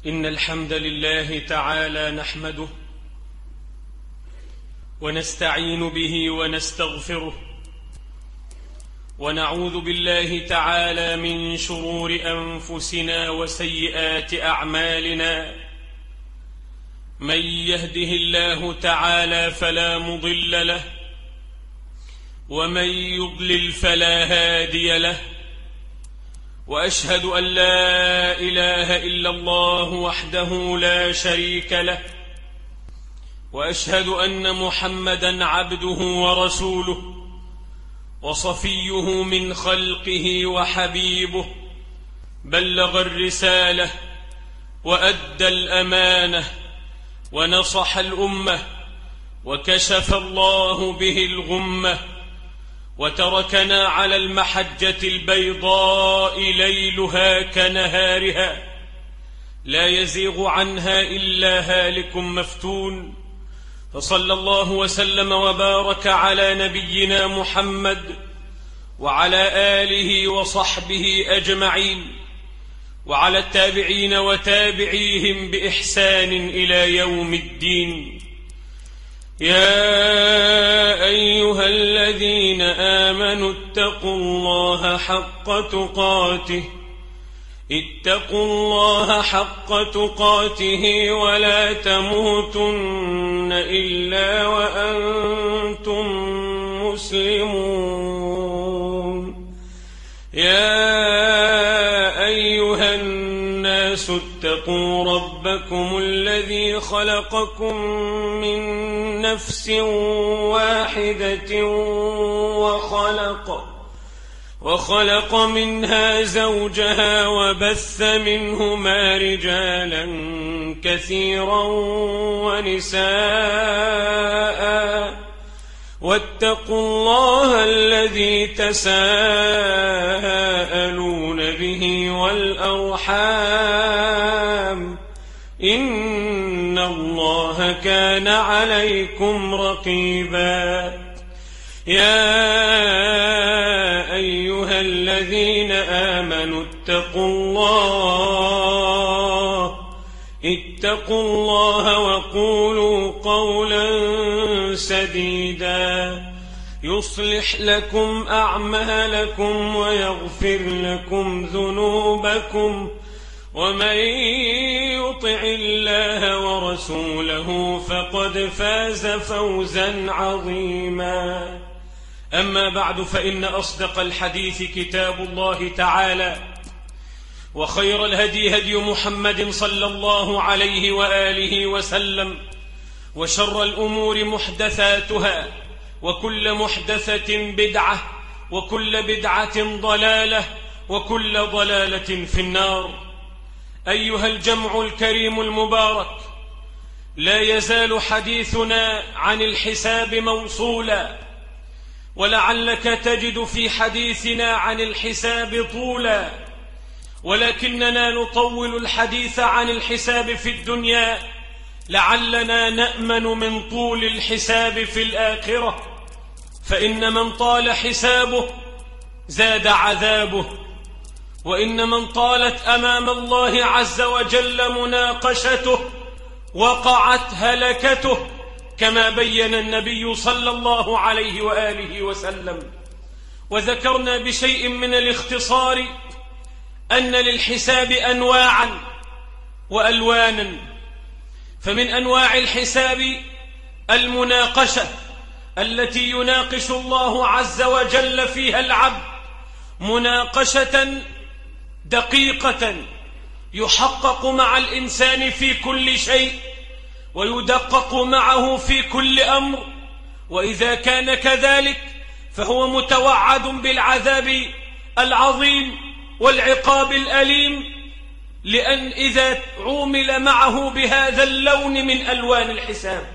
إن الحمد لله تعالى نحمده ونستعين به ونستغفره ونعوذ بالله تعالى من شرور أنفسنا وسيئات أعمالنا. من يهده الله تعالى فلا مضل له ومن يضلل فلا هادي له، وأشهد أن لا إله إلا الله وحده لا شريك له، وأشهد أن محمدا عبده ورسوله وصفيه من خلقه وحبيبه، بلغ الرسالة وأدى الأمانة ونصح الأمة وكشف الله به الغمة، وتركنا على المحجة البيضاء ليلها كنهارها لا يزيغ عنها إلا هالك مفتون. فصلى الله وسلم وبارك على نبينا محمد وعلى آله وصحبه أجمعين، وعلى التابعين وتابعيهم بإحسان إلى يوم الدين. يا أيها الذين آمنوا اتقوا الله حق تقاته، اتقوا الله حق تقاته ولا تموتن إلا وأنتم مسلمون. يا أيها الناس اتقوا ربكم الذي خلقكم من نفس واحدة وخلق منها زوجها وبث منهما رجالا كثيرا ونساء، واتقوا الله الذي تساءلون به والأرحام، إن الله كان عليكم رقيبا. يا أيها الذين آمنوا اتقوا الله وقولوا قولا سديدا يصلح لكم أعمالكم ويغفر لكم ذنوبكم، ومن يطع الله ورسوله فقد فاز فوزا عظيما. أما بعد، فإن أصدق الحديث كتاب الله تعالى، وخير الهدي هدي محمد صلى الله عليه وآله وسلم، وشر الأمور محدثاتها، وكل محدثة بدعة، وكل بدعة ضلالة، وكل ضلالة في النار. أيها الجمع الكريم المبارك، لا يزال حديثنا عن الحساب موصولا، ولعلك تجد في حديثنا عن الحساب طولا، ولكننا نطول الحديث عن الحساب في الدنيا لعلنا نأمن من طول الحساب في الآخرة، فإن من طال حسابه زاد عذابه، وإن من طالت أمام الله عز وجل مناقشته وقعت هلكته، كما بين النبي صلى الله عليه وآله وسلم. وذكرنا بشيء من الاختصار أن للحساب أنواعا وألوانا، فمن أنواع الحساب المناقشة التي يناقش الله عز وجل فيها العبد مناقشة دقيقة يحقق مع الإنسان في كل شيء ويدقق معه في كل أمر، وإذا كان كذلك فهو متوعد بالعذاب العظيم والعقاب الأليم، لأن إذا عومل معه بهذا اللون من ألوان الحساب.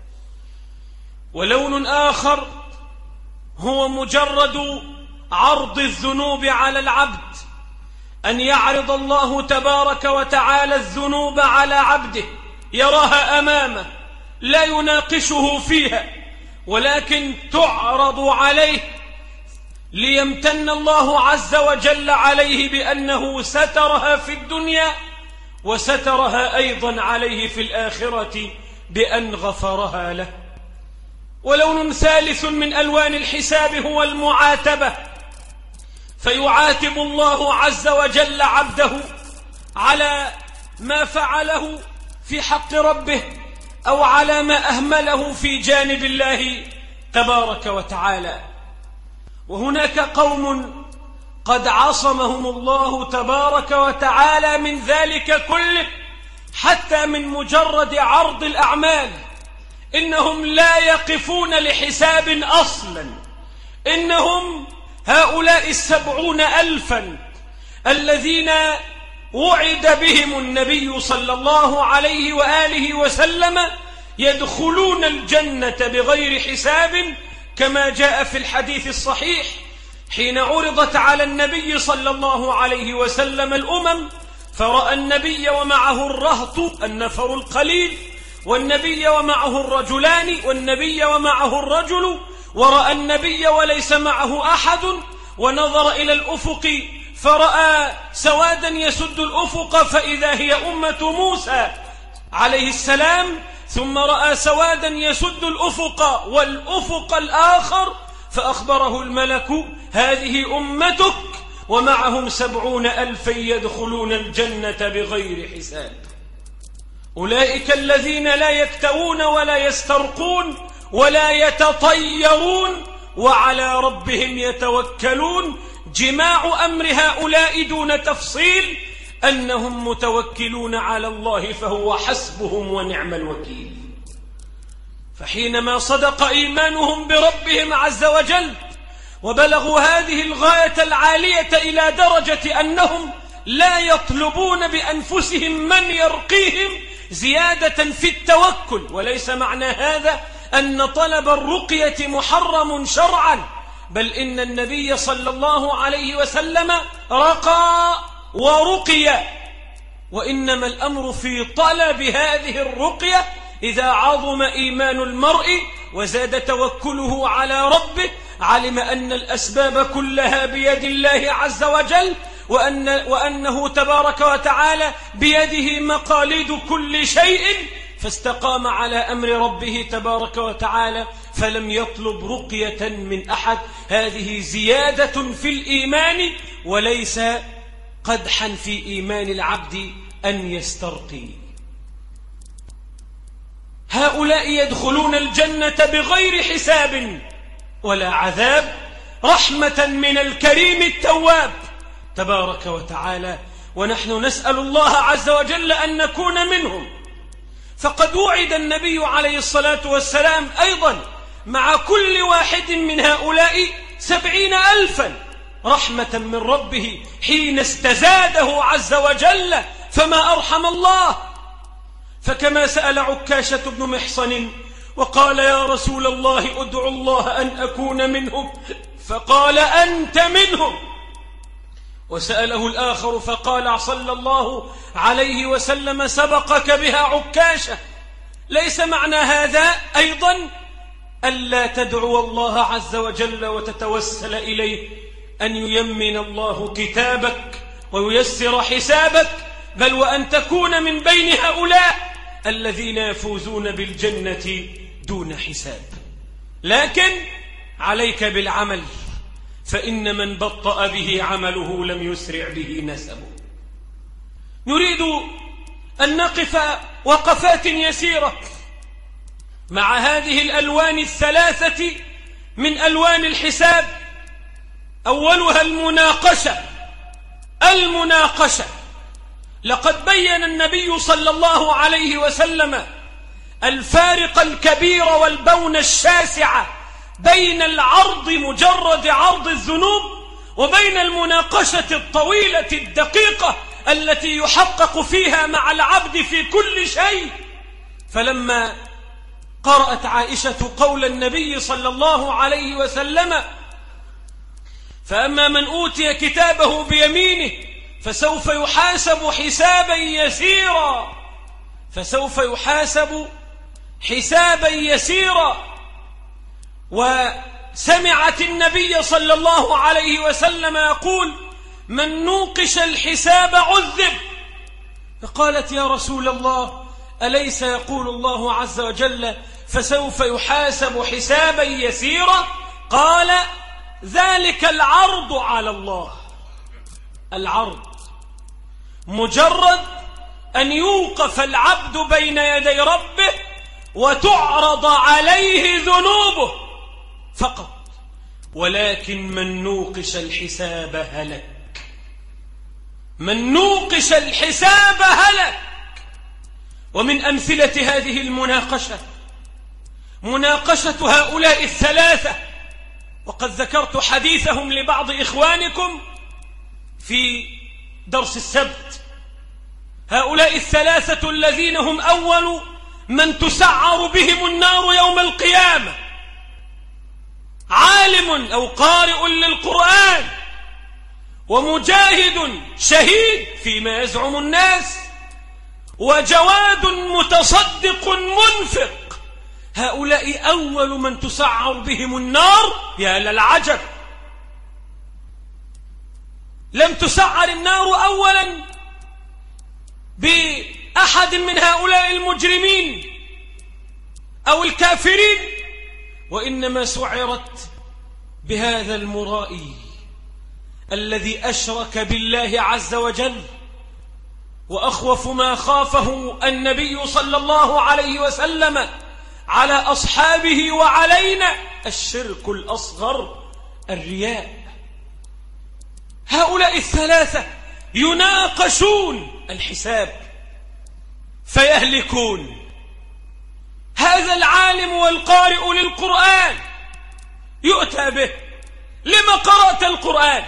ولون آخر هو مجرد عرض الذنوب على العبد، أن يعرض الله تبارك وتعالى الذنوب على عبده يراها أمامه، لا يناقشه فيها، ولكن تعرض عليه ليمتن الله عز وجل عليه بأنه سترها في الدنيا وسترها أيضا عليه في الآخرة بأن غفرها له. ولون ثالث من ألوان الحساب هو المعاتبة، فيعاتب الله عز وجل عبده على ما فعله في حق ربه أو على ما أهمله في جانب الله تبارك وتعالى. وهناك قوم قد عصمهم الله تبارك وتعالى من ذلك كله، حتى من مجرد عرض الأعمال إنهم لا يقفون لحساب أصلا. إنهم هؤلاء 70,000 الذين وعد بهم النبي صلى الله عليه وآله وسلم يدخلون الجنة بغير حساب، كما جاء في الحديث الصحيح حين عرضت على النبي صلى الله عليه وسلم الأمم، فرأى النبي ومعه الرهط النفر القليل، والنبي ومعه الرجلان، والنبي ومعه الرجل، ورأى النبي وليس معه أحد، ونظر إلى الأفق فرأى سوادا يسد الأفق فإذا هي أمة موسى عليه السلام، ثم رأى سوادا يسد الأفق والأفق الآخر فأخبره الملك هذه أمتك ومعهم 70,000 يدخلون الجنة بغير حساب. أولئك الذين لا يكتوون ولا يسترقون ولا يتطيرون وعلى ربهم يتوكلون. جماع أمر هؤلاء دون تفصيل أنهم متوكلون على الله فهو حسبهم ونعم الوكيل. فحينما صدق إيمانهم بربهم عز وجل وبلغوا هذه الغاية العالية إلى درجة أنهم لا يطلبون بأنفسهم من يرقيهم زيادة في التوكل، وليس معنى هذا أن طلب الرقية محرم شرعا، بل إن النبي صلى الله عليه وسلم رقى ورقي، وإنما الأمر في طلب هذه الرقية إذا عظم إيمان المرء وزاد توكله على ربه، علم أن الأسباب كلها بيد الله عز وجل، وأنه تبارك وتعالى بيده مقاليد كل شيء، فاستقام على أمر ربه تبارك وتعالى فلم يطلب رقية من أحد. هذه زيادة في الإيمان وليس قدحا في إيمان العبد أن يسترقي. هؤلاء يدخلون الجنة بغير حساب ولا عذاب، رحمة من الكريم التواب تبارك وتعالى، ونحن نسأل الله عز وجل أن نكون منهم. فقد وعد النبي عليه الصلاة والسلام أيضا مع كل واحد من هؤلاء 70,000 رحمة من ربه حين استزاده عز وجل، فما أرحم الله. فكما سأل عكاشة بن محصن وقال يا رسول الله ادعو الله أن أكون منهم، فقال أنت منهم. وسأله الآخر فقال صلى الله عليه وسلم سبقك بها عكاشة. ليس معنى هذا أيضا ألا تدعو الله عز وجل وتتوسل إليه أن ييمن الله كتابك وييسر حسابك، بل وأن تكون من بين هؤلاء الذين يفوزون بالجنة دون حساب. لكن عليك بالعمل، فإن من بطأ به عمله لم يسرع به نسبه. نريد أن نقف وقفات يسيرة مع هذه الألوان الثلاثة من ألوان الحساب. أولها المناقشة. لقد بين النبي صلى الله عليه وسلم الفارق الكبير والبون الشاسع بين العرض مجرد عرض الذنوب وبين المناقشة الطويلة الدقيقة التي يحقق فيها مع العبد في كل شيء. فلما قرأت عائشة قول النبي صلى الله عليه وسلم فأما من أوتي كتابه بيمينه فسوف يحاسب حسابا يسيرا، وسمعت النبي صلى الله عليه وسلم يقول من نوقش الحساب عذب، فقالت يا رسول الله أليس يقول الله عز وجل فسوف يحاسب حسابا يسيرا؟ قال ذلك العرض على الله. العرض مجرد أن يوقف العبد بين يدي ربه وتعرض عليه ذنوبه فقط. ولكن من نوقش الحساب هلك، من نوقش الحساب هلك. ومن أمثلة هذه المناقشة مناقشة هؤلاء الثلاثة، وقد ذكرت حديثهم لبعض إخوانكم في درس السبت. هؤلاء الثلاثة الذين هم أول من تسعر بهم النار يوم القيامة: عالم أو قارئ للقرآن، ومجاهد شهيد فيما يزعم الناس، وجواد متصدق منفق. هؤلاء أول من تسعر بهم النار. يا للعجب، لم تسعر النار أولا بأحد من هؤلاء المجرمين أو الكافرين، وإنما سعرت بهذا المرائي الذي أشرك بالله عز وجل. وأخوف ما خافه النبي صلى الله عليه وسلم على أصحابه وعلينا الشرك الأصغر، الرياء. هؤلاء الثلاثة يناقشون الحساب فيهلكون. هذا العالم والقارئ للقرآن يؤتى به: لما قرأت القرآن؟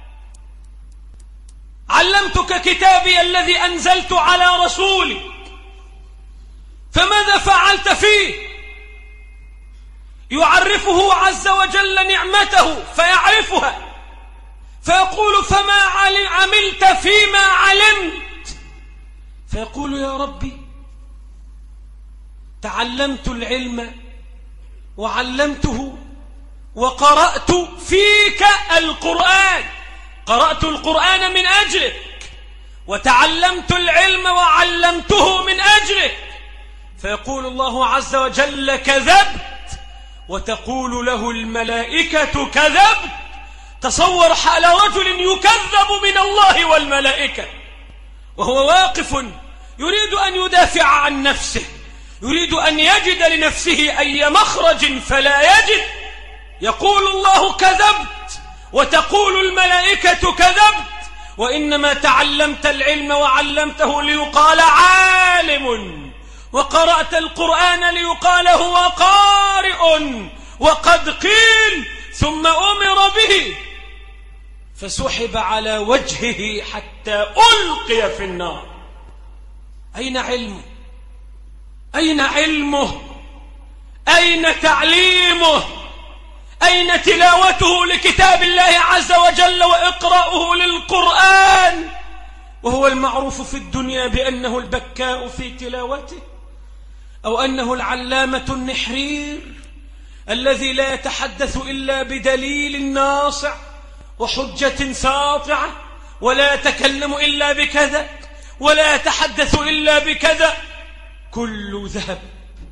علمتك كتابي الذي أنزلت على رسولي، فماذا فعلت فيه؟ يعرفه عز وجل نعمته فيعرفها، فيقول: فما عملت فيما علمت؟ فيقول: يا ربي تعلمت العلم وعلمته وقرأت فيك القرآن، قرأت القرآن من أجلك وتعلمت العلم وعلمته من أجلك. فيقول الله عز وجل: كذبت. وتقول له الملائكة: كذبت. تصور حال رجل يكذب من الله والملائكة وهو واقف يريد أن يدافع عن نفسه، يريد أن يجد لنفسه أي مخرج فلا يجد. يقول الله: كذبت، وتقول الملائكة: كذبت. وإنما تعلمت العلم وعلمته ليقال عالم، وقرأت القرآن ليقال هو قارئ، وقد قيل ثم أمر به فسحب على وجهه حتى ألقي في النار. أين علمه؟ أين علمه؟ أين تعليمه؟ أين تلاوته لكتاب الله عز وجل وإقراؤه للقرآن؟ وهو المعروف في الدنيا بأنه البكاء في تلاوته، أو أنه العلامة النحرير الذي لا يتحدث إلا بدليل ناصع وحجة ساطعة، ولا يتكلم إلا بكذا، ولا يتحدث إلا بكذا. كل ذهب،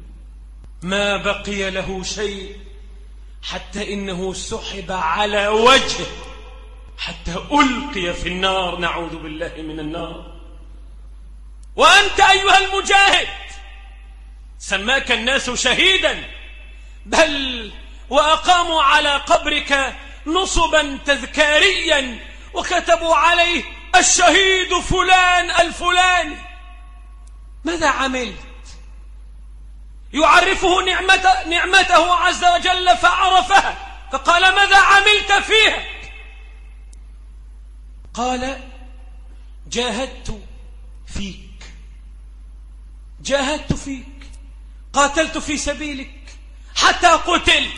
ما بقي له شيء، حتى إنه سحب على وجهه حتى ألقي في النار، نعوذ بالله من النار. وأنت أيها المجاهد سماك الناس شهيدا، بل وأقاموا على قبرك نصبا تذكاريا وكتبوا عليه الشهيد فلان الفلاني. ماذا عملت؟ يعرفه نعمته عز وجل فعرفها، فقال: ماذا عملت فيها؟ قال: جاهدت فيك، جاهدت فيك، قاتلت في سبيلك حتى قتلت،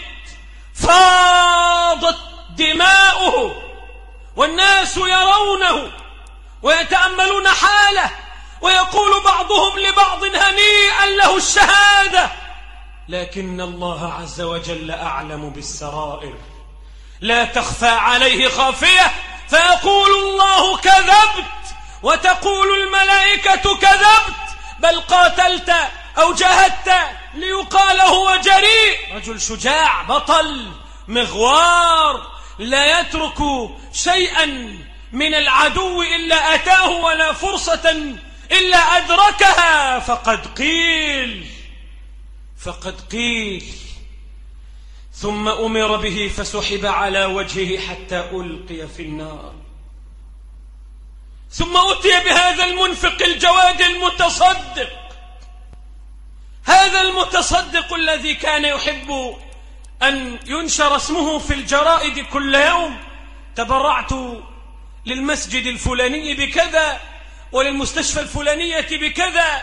فاضت دماؤه والناس يرونه ويتأملون حاله، ويقول بعضهم لبعض: هنيئا له الشهادة. لكن الله عز وجل أعلم بالسرائر، لا تخفى عليه خافية، فيقول الله: كذبت، وتقول الملائكة كذبت بل قاتلت أو جاهدت ليقال هو جريء. رجل شجاع بطل مغوار لا يترك شيئا من العدو إلا أتاه ولا فرصة إلا أدركها. فقد قيل ثم أمر به فسحب على وجهه حتى ألقي في النار. ثم أتي بهذا المنفق الجواد المتصدق، هذا المتصدق الذي كان يحب أن ينشر اسمه في الجرائد كل يوم: تبرعت للمسجد الفلاني بكذا وللمستشفى الفلانية بكذا.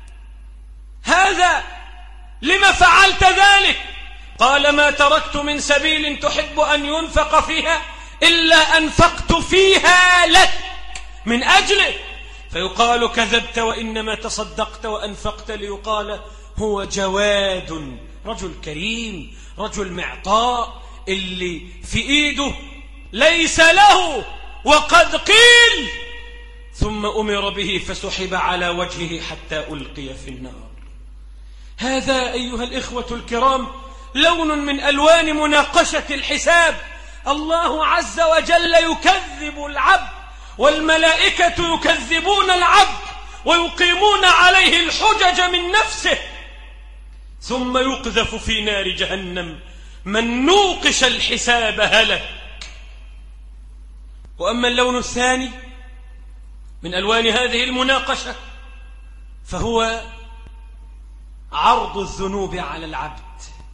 هذا لما فعلت ذلك؟ قال: ما تركت من سبيل تحب أن ينفق فيها إلا أنفقت فيها لك من أجله. فيقال: كذبت وإنما تصدقت وأنفقت ليقال هو جواد، رجل كريم، رجل معطاء، اللي في إيده ليس له. وقد قيل ثم أمر به فسحب على وجهه حتى ألقي في النار. هذا أيها الإخوة الكرام لون من ألوان مناقشة الحساب. الله عز وجل يكذب العبد والملائكة يكذبون العبد ويقيمون عليه الحجج من نفسه، ثم يقذف في نار جهنم. من نوقش الحساب هلك. وأما اللون الثاني من ألوان هذه المناقشة فهو عرض الذنوب على العبد،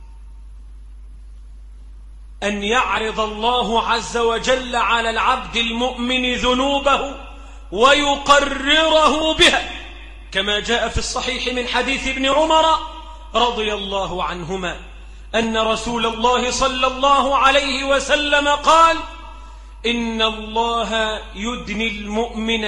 أن يعرض الله عز وجل على العبد المؤمن ذنوبه ويقرره بها، كما جاء في الصحيح من حديث ابن عمر رضي الله عنهما أن رسول الله صلى الله عليه وسلم قال: إن الله يدني المؤمن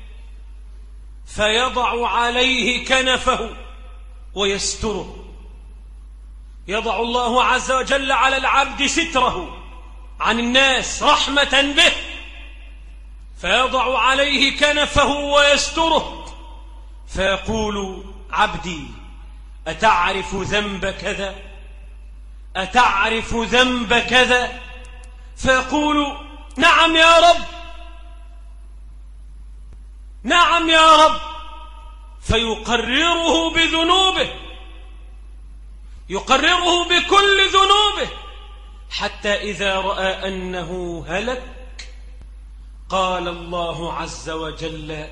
فيضع عليه كنفه ويستره. يضع الله عز وجل على العبد ستره عن الناس رحمة به، فيضع عليه كنفه ويستره، فيقول: عبدي أتعرف ذنب كذا؟ أتعرف ذنب كذا؟ فيقول: نعم يا رب، نعم يا رب. فيقرره بذنوبه، يقرره بكل ذنوبه، حتى إذا رأى أنه هلك قال الله عز وجل: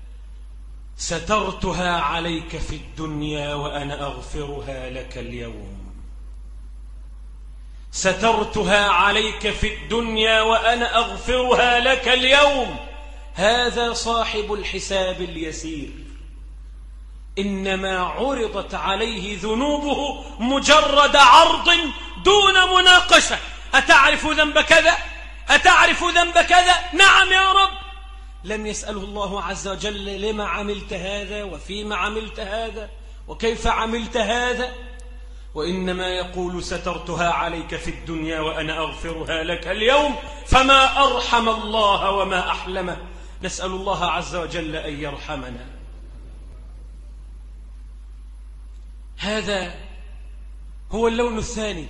سترتها عليك في الدنيا وأنا أغفرها لك اليوم. سترتها عليك في الدنيا وأنا أغفرها لك اليوم. هذا صاحب الحساب اليسير، إنما عرضت عليه ذنوبه مجرد عرض دون مناقشة. أتعرف ذنب كذا؟ أتعرف ذنب كذا؟ نعم يا رب. لم يسأله الله عز وجل: لما عملت هذا؟ وفيما عملت هذا؟ وكيف عملت هذا؟ وإنما يقول: سترتها عليك في الدنيا وأنا أغفرها لك اليوم. فما أرحم الله وما أحلمه. نسأل الله عز وجل أن يرحمنا. هذا هو اللون الثاني.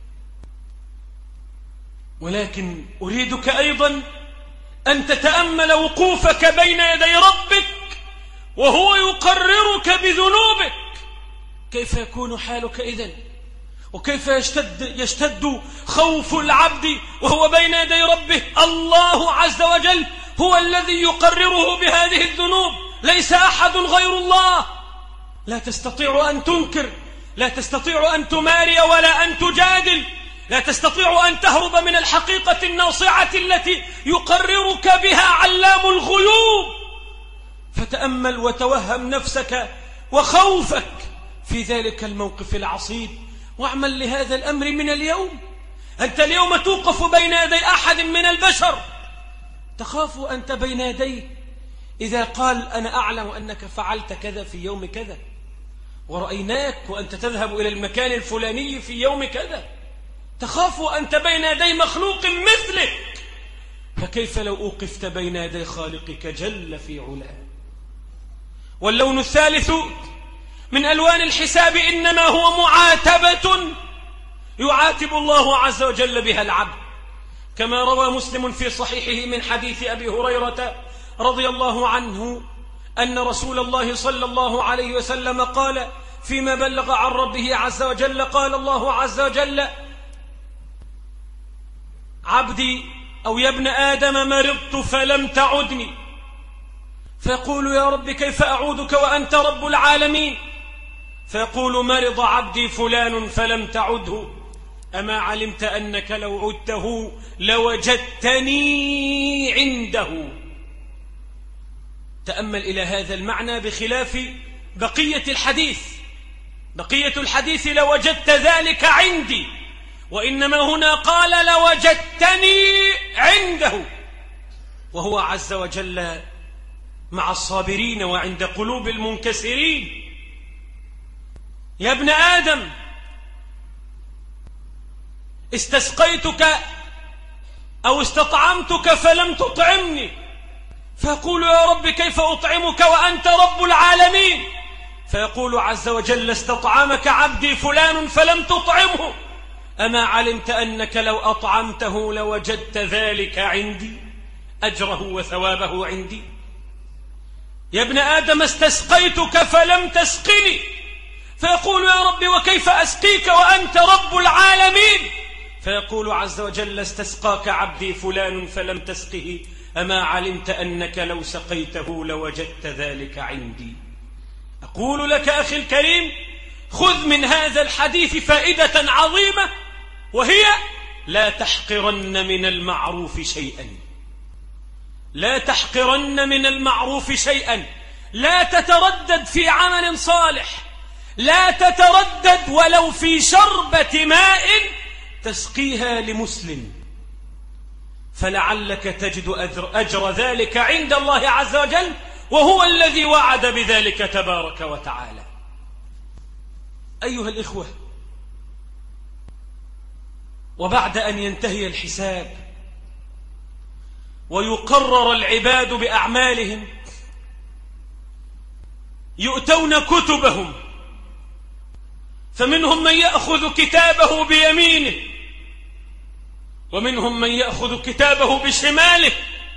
ولكن أريدك أيضا أن تتأمل وقوفك بين يدي ربك وهو يقررك بذنوبك. كيف يكون حالك إذن؟ وكيف يشتد خوف العبد وهو بين يدي ربه؟ الله عز وجل هو الذي يقرره بهذه الذنوب، ليس أحد غير الله. لا تستطيع أن تنكر، لا تستطيع أن تماري ولا أن تجادل، لا تستطيع أن تهرب من الحقيقة الناصعة التي يقررك بها علام الغيوب. فتأمل وتوهم نفسك وخوفك في ذلك الموقف العصيب، واعمل لهذا الأمر من اليوم. أنت اليوم توقف بين يدي أحد من البشر، تخاف أنت بين يديه إذا قال: أنا أعلم أنك فعلت كذا في يوم كذا، ورأيناك وأنت تذهب إلى المكان الفلاني في يوم كذا. تخاف أنت بين يدي مخلوق مثلك، فكيف لو أوقفت بين يدي خالقك جل في علاه؟ واللون الثالث من ألوان الحساب إنما هو معاتبة يعاتب الله عز وجل بها العبد، كما روى مسلم في صحيحه من حديث أبي هريرة رضي الله عنه أن رسول الله صلى الله عليه وسلم قال فيما بلغ عن ربه عز وجل: قال الله عز وجل: عبدي أو يا ابن آدم مرضت فلم تعدني، فيقول: يا رب كيف أعودك وأنت رب العالمين؟ فيقول: مرض عبدي فلان فلم تعده، أما علمت أنك لو عدته لوجدتني عنده. تأمل إلى هذا المعنى بخلاف بقية الحديث. بقية الحديث لوجدت ذلك عندي، وإنما هنا قال لوجدتني عنده، وهو عز وجل مع الصابرين وعند قلوب المنكسرين. يا ابن آدم استسقيتك أو استطعمتك فلم تطعمني، فيقول: يا رب كيف أطعمك وأنت رب العالمين؟ فيقول عز وجل: استطعمك عبدي فلان فلم تطعمه، أما علمت أنك لو أطعمته لوجدت ذلك عندي، أجره وثوابه عندي. يا ابن آدم استسقيتك فلم تسقني، فيقول: يا رب وكيف أسقيك وأنت رب العالمين؟ فيقول عز وجل: استسقاك عبدي فلان فلم تسقه، أما علمت أنك لو سقيته لوجدت ذلك عندي. أقول لك أخي الكريم، خذ من هذا الحديث فائدة عظيمة، وهي: لا تحقرن من المعروف شيئا. لا تحقرن من المعروف شيئا. لا تتردد في عمل صالح، لا تتردد ولو في شربة ماء تسقيها لمسلم، فلعلك تجد أجر ذلك عند الله عز وجل، وهو الذي وعد بذلك تبارك وتعالى. أيها الإخوة، وبعد أن ينتهي الحساب ويقرر العباد بأعمالهم، يؤتون كتبهم، فمنهم من يأخذ كتابه بيمينه، ومنهم من يأخذ كتابه بشماله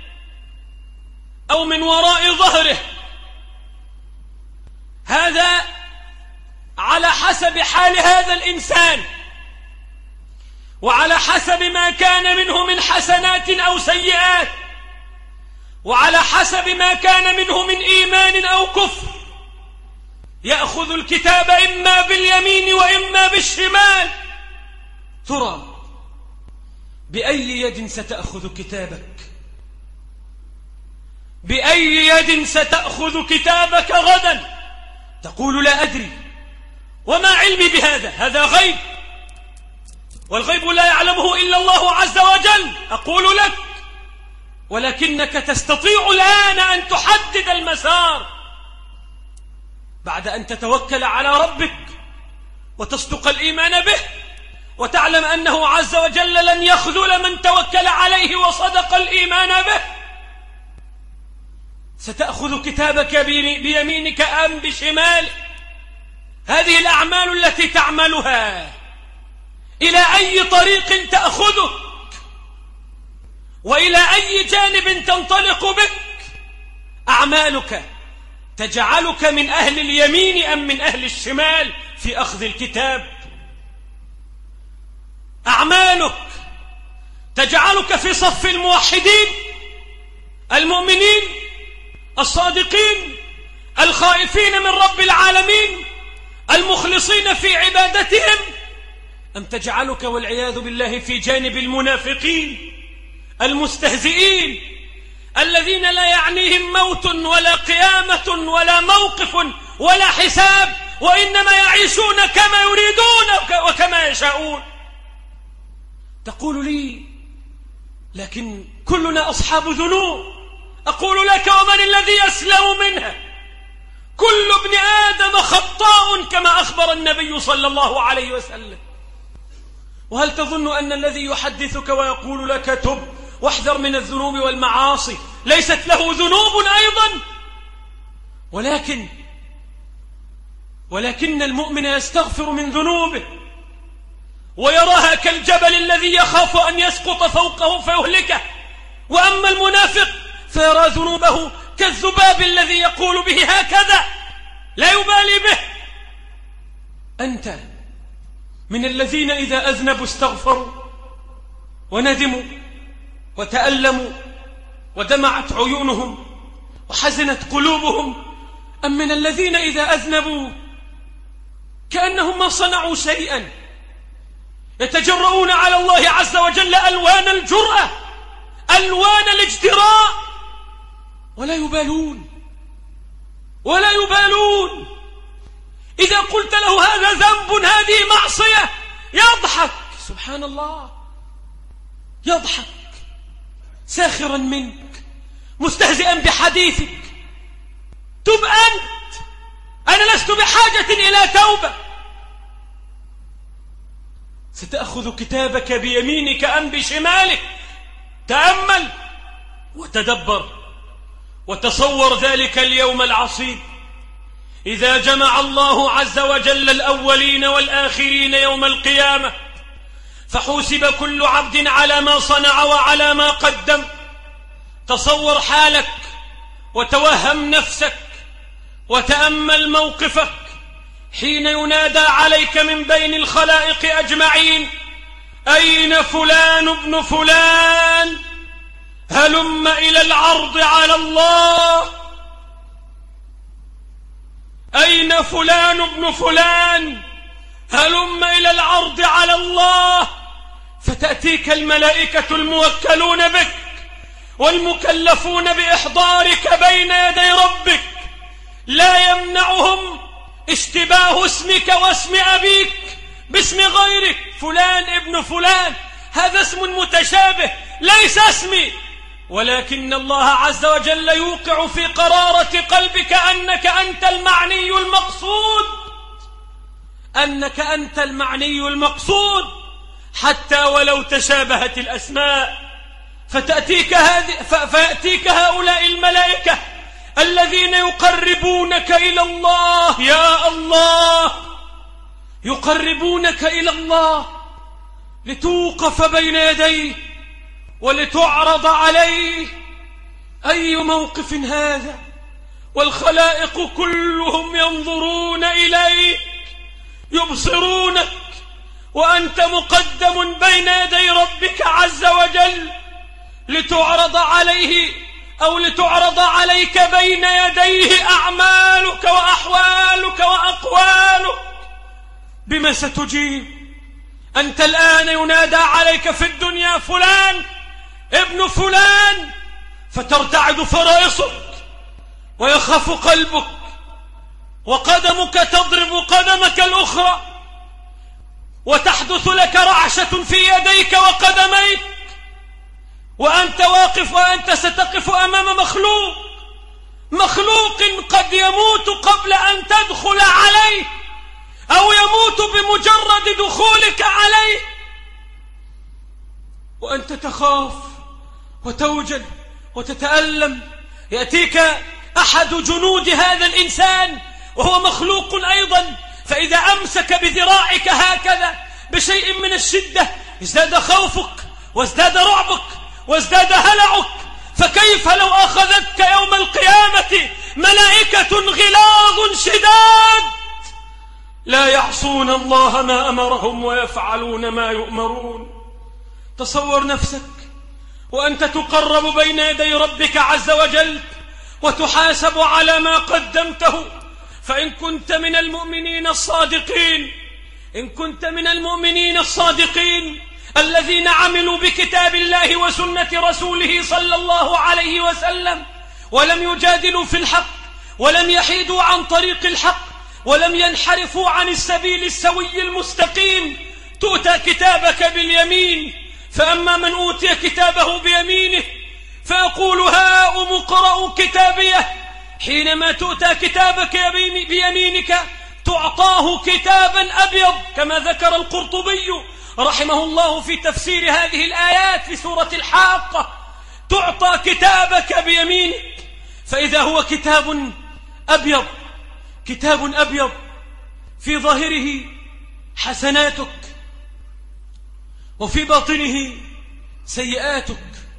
أو من وراء ظهره. هذا على حسب حال هذا الإنسان، وعلى حسب ما كان منه من حسنات أو سيئات، وعلى حسب ما كان منه من إيمان أو كفر. يأخذ الكتاب إما باليمين وإما بالشمال. ترى بأي يد ستأخذ كتابك؟ بأي يد ستأخذ كتابك غدا؟ تقول: لا أدري، وما علمي بهذا، هذا غيب، والغيب لا يعلمه إلا الله عز وجل. أقول لك: ولكنك تستطيع الآن أن تحدد المسار بعد أن تتوكل على ربك وتصدق الإيمان به، وتعلم أنه عز وجل لن يخذل من توكل عليه وصدق الإيمان به. ستأخذ كتابك بيمينك أم بشمالك؟ هذه الأعمال التي تعملها إلى أي طريق تأخذك، وإلى أي جانب تنطلق بك؟ أعمالك تجعلك من أهل اليمين أم من أهل الشمال في أخذ الكتاب؟ أعمالك تجعلك في صف الموحدين المؤمنين الصادقين الخائفين من رب العالمين المخلصين في عبادتهم، أم تجعلك والعياذ بالله في جانب المنافقين المستهزئين الذين لا يعنيهم موت ولا قيامة ولا موقف ولا حساب، وإنما يعيشون كما يريدون وكما يشاءون؟ تقول لي: لكن كلنا أصحاب ذنوب. أقول لك: ومن الذي يسلم منها؟ كل ابن آدم خطاء كما أخبر النبي صلى الله عليه وسلم. وهل تظن أن الذي يحدثك ويقول لك تب واحذر من الذنوب والمعاصي، ليست له ذنوب أيضا، ولكن المؤمن يستغفر من ذنوبه ويراها كالجبل الذي يخاف أن يسقط فوقه فيهلكه، وأما المنافق فيرى ذنوبه كالذباب الذي يقول به هكذا لا يبالي به. أنت من الذين إذا أذنبوا استغفروا وندموا وتألموا ودمعت عيونهم وحزنت قلوبهم، أم من الذين إذا أذنبوا كأنهم ما صنعوا شيئا يتجرؤون على الله عز وجل ألوان الجرأة، ألوان الاجتراء، ولا يبالون. إذا قلت له هذا ذنب، هذه معصية، يضحك، سبحان الله، يضحك ساخرا منك مستهزئا بحديثك. تب أنت، أنا لست بحاجة إلى توبة. ستأخذ كتابك بيمينك أم بشمالك؟ تأمل وتدبر وتصور ذلك اليوم العصيب إذا جمع الله عز وجل الأولين والآخرين يوم القيامة، فحوسب كل عبد على ما صنع وعلى ما قدم. تصور حالك وتوهم نفسك وتأمل موقفك حين ينادى عليك من بين الخلائق أجمعين: أين فلان ابن فلان؟ هلم إلى العرض على الله. أين فلان ابن فلان؟ هلم إلى العرض على الله. فتأتيك الملائكة الموكلون بك والمكلفون بإحضارك بين يدي ربك، لا يمنعهم اشتباه اسمك واسم أبيك باسم غيرك. فلان ابن فلان، هذا اسم متشابه ليس اسمي، ولكن الله عز وجل يوقع في قرارة قلبك أنك أنت المعني المقصود، أنك أنت المعني المقصود، حتى ولو تشابهت الأسماء. فيأتيك هؤلاء الملائكة الذين يقربونك إلى الله، يا الله، يقربونك إلى الله لتوقف بين يديه ولتعرض عليه. أي موقف هذا، والخلائق كلهم ينظرون إليك يبصرونك وأنت مقدم بين يدي ربك عز وجل لتعرض عليه أو لتعرض عليك بين يديه أعمالك وأحوالك وأقوالك. بما ستجيب؟ أنت الآن ينادى عليك في الدنيا: فلان ابن فلان، فترتعد فرائصك ويخاف قلبك وقدمك تضرب قدمك الأخرى وتحدث لك رعشة في يديك وقدميك، وأنت واقف وأنت ستقف أمام مخلوق قد يموت قبل أن تدخل عليه أو يموت بمجرد دخولك عليه، وأنت تخاف وتوجل وتتألم. يأتيك أحد جنود هذا الإنسان وهو مخلوق أيضا، فإذا أمسك بذراعك هكذا بشيء من الشدة ازداد خوفك وازداد رعبك وازداد هلعك. فكيف لو أخذتك يوم القيامة ملائكة غلاظ شداد لا يعصون الله ما أمرهم ويفعلون ما يؤمرون؟ تصور نفسك وأنت تقرب بين يدي ربك عز وجل وتحاسب على ما قدمته. فإن كنت من المؤمنين الصادقين، إن كنت من المؤمنين الصادقين الذين عملوا بكتاب الله وسنة رسوله صلى الله عليه وسلم ولم يجادلوا في الحق ولم يحيدوا عن طريق الحق ولم ينحرفوا عن السبيل السوي المستقيم، تؤتى كتابك باليمين. فأما من أوتي كتابه بيمينه فيقول: هاؤم اقرءوا كتابيه. حينما تؤتى كتابك بيمينك تعطاه كتابا أبيض، كما ذكر القرطبي رحمه الله في تفسير هذه الآيات في سورة الحاقة: تعطى كتابك بيمينك فإذا هو كتاب أبيض في ظاهره حسناتك وفي باطنه سيئاتك،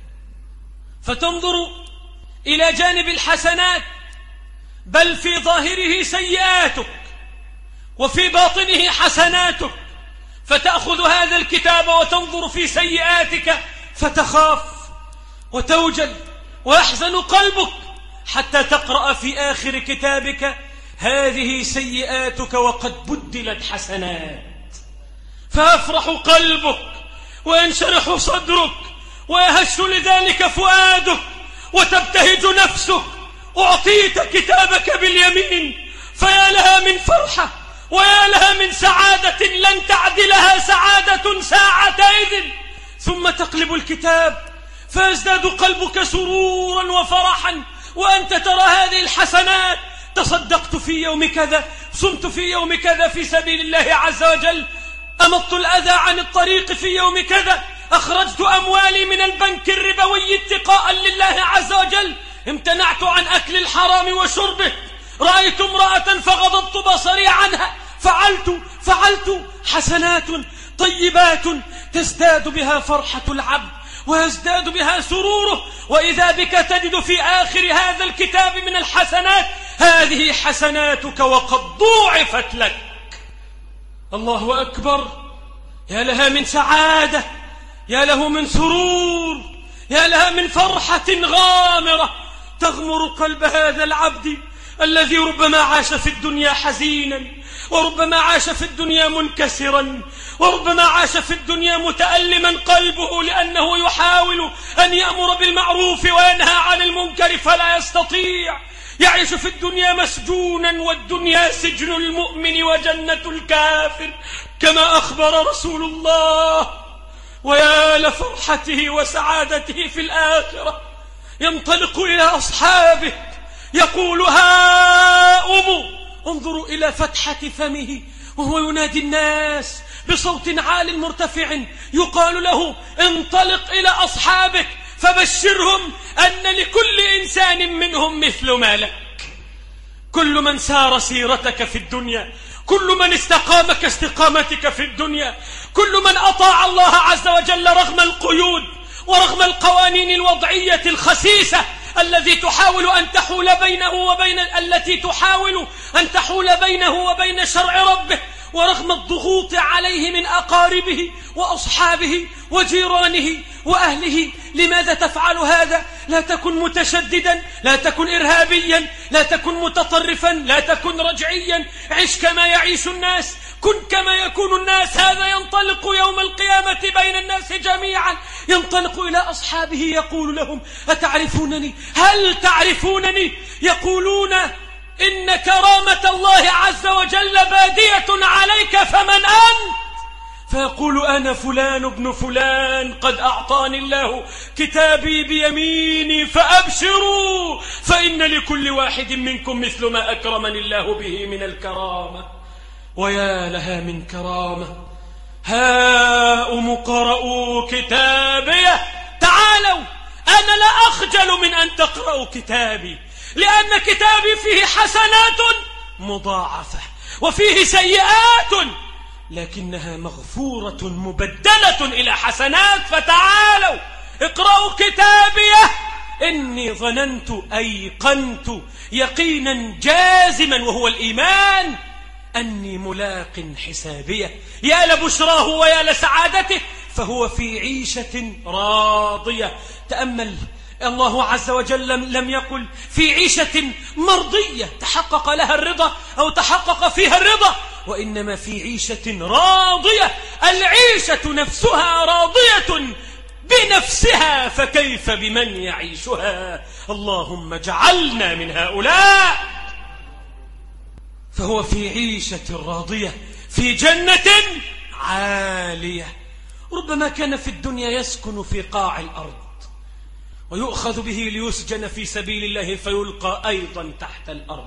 فتنظر إلى جانب الحسنات بل في ظاهره سيئاتك وفي باطنه حسناتك، فتأخذ هذا الكتاب وتنظر في سيئاتك فتخاف وتوجل ويحزن قلبك حتى تقرأ في آخر كتابك: هذه سيئاتك وقد بدلت حسنات، فيفرح قلبك وينشرح صدرك ويهش لذلك فؤادك وتبتهج نفسك: أعطيت كتابك باليمين، فيا لها من فرحة ويا لها من سعادة لن تعدلها سعادة ساعتئذ. ثم تقلب الكتاب فيزداد قلبك سرورا وفرحا وأنت ترى هذه الحسنات: تصدقت في يوم كذا، صمت في يوم كذا في سبيل الله عز وجل، أمضت الأذى عن الطريق في يوم كذا، أخرجت أموالي من البنك الربوي اتقاء لله عز وجل، امتنعت عن أكل الحرام وشربه، رأيت امرأة فغضضت بصري عنها، فعلت حسنات طيبات تزداد بها فرحة العبد ويزداد بها سروره، وإذا بك تجد في آخر هذا الكتاب من الحسنات: هذه حسناتك وقد ضوعفت لك. الله أكبر! يا لها من سعادة، يا له من سرور، يا لها من فرحة غامرة تغمر قلب هذا العبد الذي ربما عاش في الدنيا حزينا، وربما عاش في الدنيا منكسرا، وربما عاش في الدنيا متألما قلبه لأنه يحاول أن يأمر بالمعروف وينهى عن المنكر فلا يستطيع، يعيش في الدنيا مسجونا، والدنيا سجن المؤمن وجنة الكافر كما أخبر رسول الله. ويا لفرحته وسعادته في الآخرة، ينطلق إلى أصحابه يقول: هاؤم انظروا إلى فتحة فمه وهو ينادي الناس بصوت عال مرتفع، يقال له: انطلق إلى أصحابك فبشرهم أن لكل إنسان منهم مثل ما لك. كل من سار سيرتك في الدنيا، كل من استقام كاستقامتك في الدنيا، كل من أطاع الله عز وجل رغم القيود ورغم القوانين الوضعية الخسيسة التي تحاول أن تحول بينه وبين شرع ربه، ورغم الضغوط عليه من أقاربه وأصحابه وجيرانه وأهله. لماذا تفعل هذا؟ لا تكن متشددا، لا تكن إرهابيا، لا تكن متطرفا، لا تكن رجعيا، عش كما يعيش الناس، كن كما يكون الناس. هذا ينطلق يوم القيامة بين الناس جميعا، ينطلق إلى أصحابه يقول لهم: أتعرفونني؟ هل تعرفونني؟ يقولون: إن كرامة الله عز وجل بادية عليك، فمن أنت؟ فيقول: أنا فلان ابن فلان، قد أعطاني الله كتابي بيميني، فأبشروا فإن لكل واحد منكم مثل ما أكرمني الله به من الكرامة. ويا لها من كرامة! هاؤم اقرءوا كتابيه. تعالوا، أنا لا أخجل من أن تقرأوا كتابي، لأن كتابي فيه حسنات مضاعفة وفيه سيئات، لكنها مغفورة مبدلة إلى حسنات. فتعالوا اقرأوا كتابيه. إني ظننت، أيقنت يقينا جازما وهو الإيمان، أني ملاق حسابيه. يا لبشراه ويا لسعادته، فهو في عيشة راضية. تأمل، الله عز وجل لم يقل في عيشة مرضية تحقق لها الرضا أو تحقق فيها الرضا، وإنما في عيشة راضية. العيشة نفسها راضية بنفسها، فكيف بمن يعيشها؟ اللهم اجعلنا من هؤلاء. فهو في عيشة راضية في جنة عالية. ربما كان في الدنيا يسكن في قاع الأرض ويؤخذ به ليسجن في سبيل الله فيلقى أيضا تحت الأرض،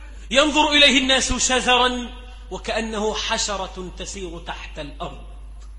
ينظر إليه الناس شزرا وكأنه حشرة تسير تحت الأرض.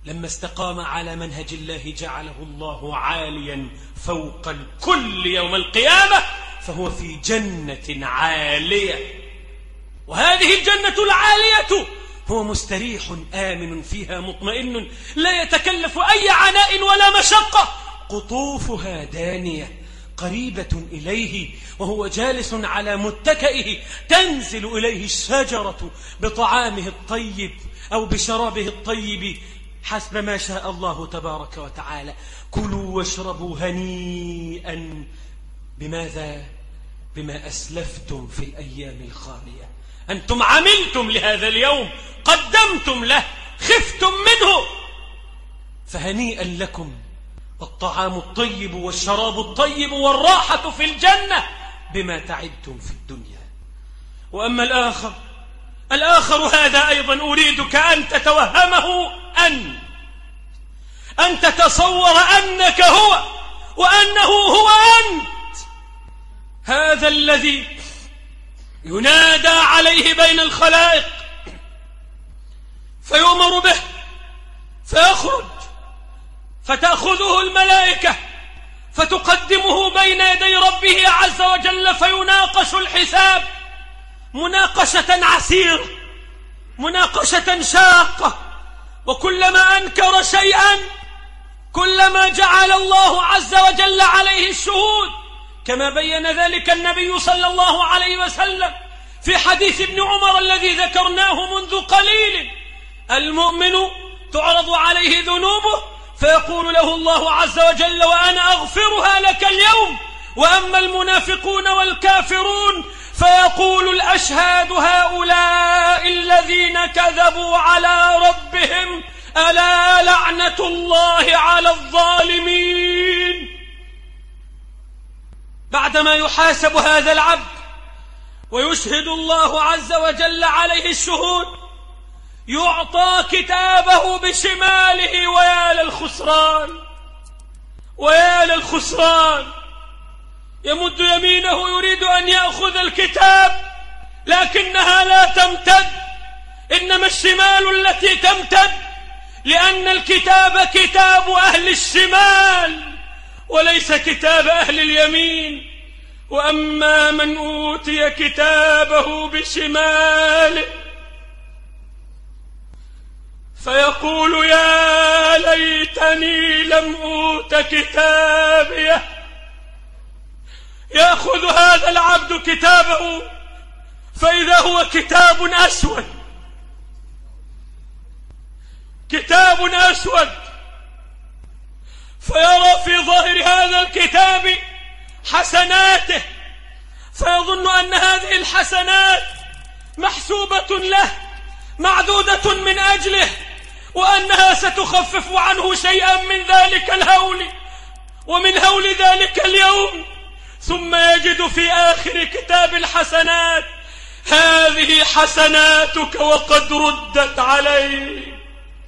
لما استقام على منهج الله جعله الله عاليا فوق الكل يوم القيامة، فهو في جنة عالية، وهذه الجنة العالية هو مستريح آمن فيها مطمئن لا يتكلف أي عناء ولا مشقة، قطوفها دانية قريبة إليه وهو جالس على متكئه، تنزل إليه الشجرة بطعامه الطيب أو بشرابه الطيب حسب ما شاء الله تبارك وتعالى. كلوا واشربوا هنيئا. بماذا؟ بما أسلفتم في الأيام الخالية. أنتم عملتم لهذا اليوم، قدمتم له، خفتم منه، فهنيئا لكم الطعام الطيب والشراب الطيب والراحة في الجنة بما تعبتم في الدنيا. وأما الآخر هذا أيضا أريدك أن تتوهمه، أن تتصور أنك هو وأنه هو أنت، هذا الذي ينادى عليه بين الخلائق فيؤمر به فيخرج فتأخذه الملائكة فتقدمه بين يدي ربه عز وجل فيناقش الحساب مناقشة عسيرة، مناقشة شاقة، وكلما أنكر شيئا كلما جعل الله عز وجل عليه الشهود، كما بين ذلك النبي صلى الله عليه وسلم في حديث ابن عمر الذي ذكرناه منذ قليل: المؤمن تعرض عليه ذنوبه فيقول له الله عز وجل: وأنا أغفرها لك اليوم. وأما المنافقون والكافرون فيقول الأشهاد هؤلاء الذين كذبوا على ربهم ألا لعنة الله على الظالمين. بعدما يحاسب هذا العبد ويشهد الله عز وجل عليه الشهود يعطى كتابه بشماله، ويا للخسران، ويا للخسران. يمد يمينه يريد أن يأخذ الكتاب لكنها لا تمتد، إنما الشمال التي تمتد، لأن الكتاب كتاب أهل الشمال وليس كتاب أهل اليمين. وأما من أوتي كتابه بشماله فيقول: يا ليتني لم أوت كتابيه. يأخذ هذا العبد كتابه فإذا هو كتاب أسود، كتاب أسود، فيرى في ظاهر هذا الكتاب حسناته، فيظن أن هذه الحسنات محسوبة له، معدودة من أجله، وأنها ستخفف عنه شيئا من ذلك الهول ومن هول ذلك اليوم. ثم يجد في آخر كتاب الحسنات: هذه حسناتك وقد ردت عليك،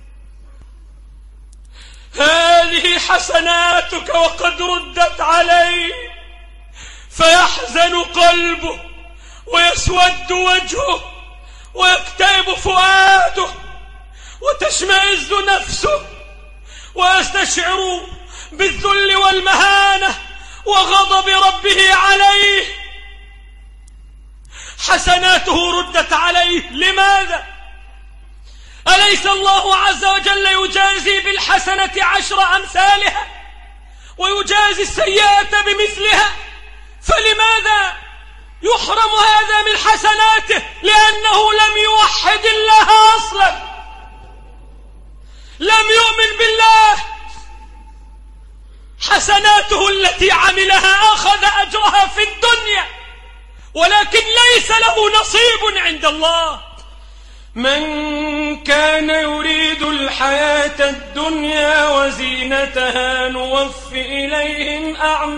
هذه حسناتك وقد ردت عليك. فيحزن قلبه ويسود وجهه ويكتئب فؤاده وتشمئز نفسه ويستشعر بالذل والمهانة وغضب ربه عليه. حسناته ردت عليه، لماذا؟ أليس الله عز وجل يجازي بالحسنة 10 أمثالها ويجازي السيئة بمثلها؟ فلماذا يحرم هذا من حسناته؟ لأنه لم يوحد الله أصلا، لم يؤمن بالله. حسناته التي عملها أخذ أجرها في الدنيا، ولكن ليس له نصيب عند الله. من كان يريد الحياة الدنيا وزينتها نوفي إليهم